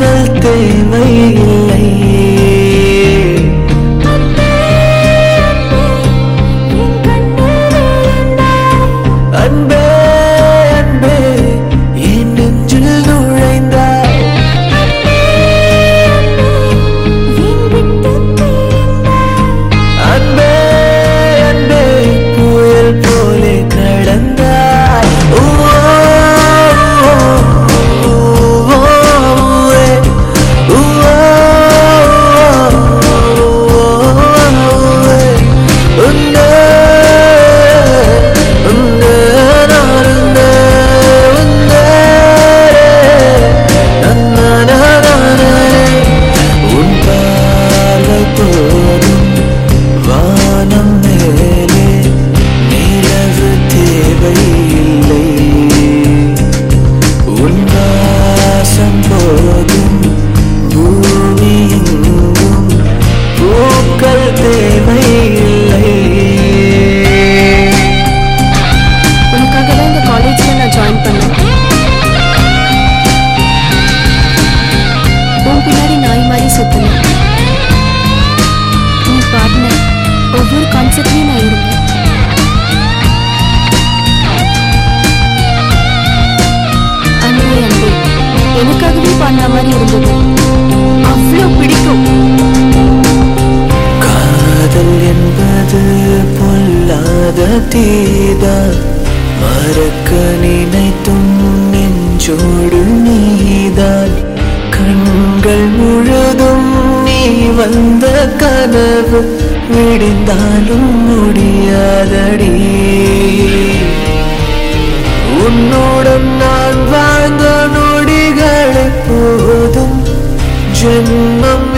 பூக்கள் தேவையில்லை. அன்பே அன்பே என் நெஞ்சில் நுழைந்தாய். அன்பே அன்பே புயல் போலே கடந்தாய். ஒவ்வொரு கான்செப்ட்லயும் நான் இருந்தேன். அன்பே அன்பே எனக்காகவே பாடின மாதிரி இருந்தது. அவ்வளோ பிடிக்கும். காதல் என்பது பொல்லாத தீதான், மறக்க நினைத்தும் நெஞ்சோடு நீதான். கண்கள் முழுதும் நீ வந்த கனவு விடிந்தாலும் முடியாதடி. உன்னுடன் நான் வாழ்ந்த நொடிகள் போதும், ஜென்மம்